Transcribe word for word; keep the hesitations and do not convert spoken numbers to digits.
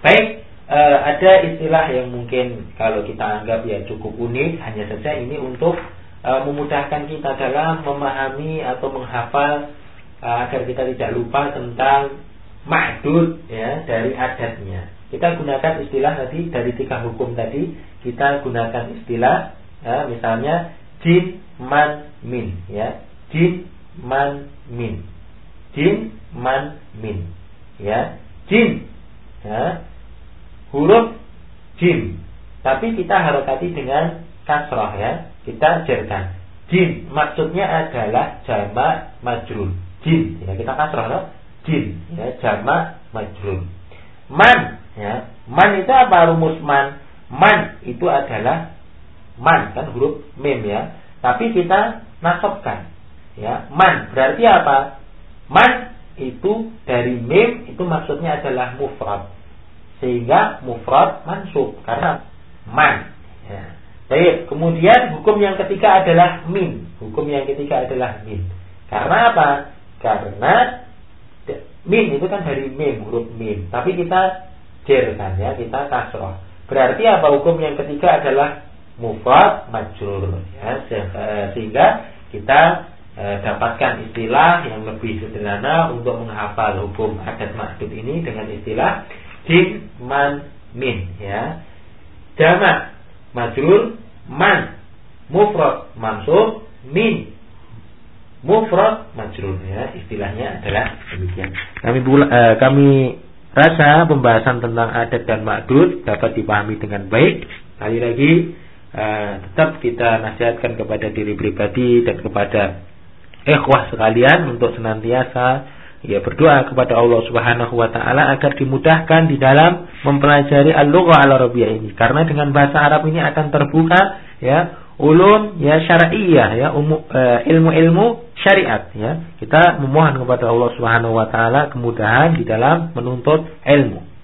Baik, uh, ada istilah yang mungkin kalau kita anggap ya cukup unik, hanya saja ini untuk uh, memudahkan kita dalam memahami atau menghafal uh, agar kita tidak lupa tentang ma'dud ya dari adatnya. Kita gunakan istilah tadi dari tiga hukum tadi, kita gunakan istilah ya, misalnya jin man min ya, jin man min, jin man min ya, jin ya, huruf jim, tapi kita harokati dengan kasrah ya, kita jerkan. Jin maksudnya adalah jamak majrur. Jin ya, kita kasrah loh. Jin ya, jamak majrur. Man ya, man itu apa rumus man? Man itu adalah man kan huruf mim ya, tapi kita nasabkan ya. Man berarti apa? Man itu dari mim itu maksudnya adalah mufrad, sehingga mufrad mansub karena man ya. Baik, kemudian hukum yang ketiga adalah min. Hukum yang ketiga adalah min. Karena apa? Karena min itu kan dari mim, huruf mim, tapi kita jerkan ya, kita kasroh. Berarti apa? Hukum yang ketiga adalah mufrad majrur ya, sehingga kita e, dapatkan istilah yang lebih sederhana untuk menghafal hukum adat ma'dud ini dengan istilah jin man min ya. Jamak majrur man, mufrad mansub, min mufrad majrur ya, istilahnya adalah demikian. Kami uh, kami rasa pembahasan tentang adat dan ma'dud dapat dipahami dengan baik. Kali lagi uh, tetap kita nasihatkan kepada diri pribadi dan kepada ikhwah sekalian untuk senantiasa ya berdoa kepada Allah Subhanahu wa taala agar dimudahkan di dalam mempelajari al-lughah al-arabiyyah ini, karena dengan bahasa Arab ini akan terbuka ya ulum ya syar'iyyah ya, umu, uh, ilmu-ilmu syariat ya. Kita memohon kepada Allah Subhanahu wa taala kemudahan di dalam menuntut ilmu.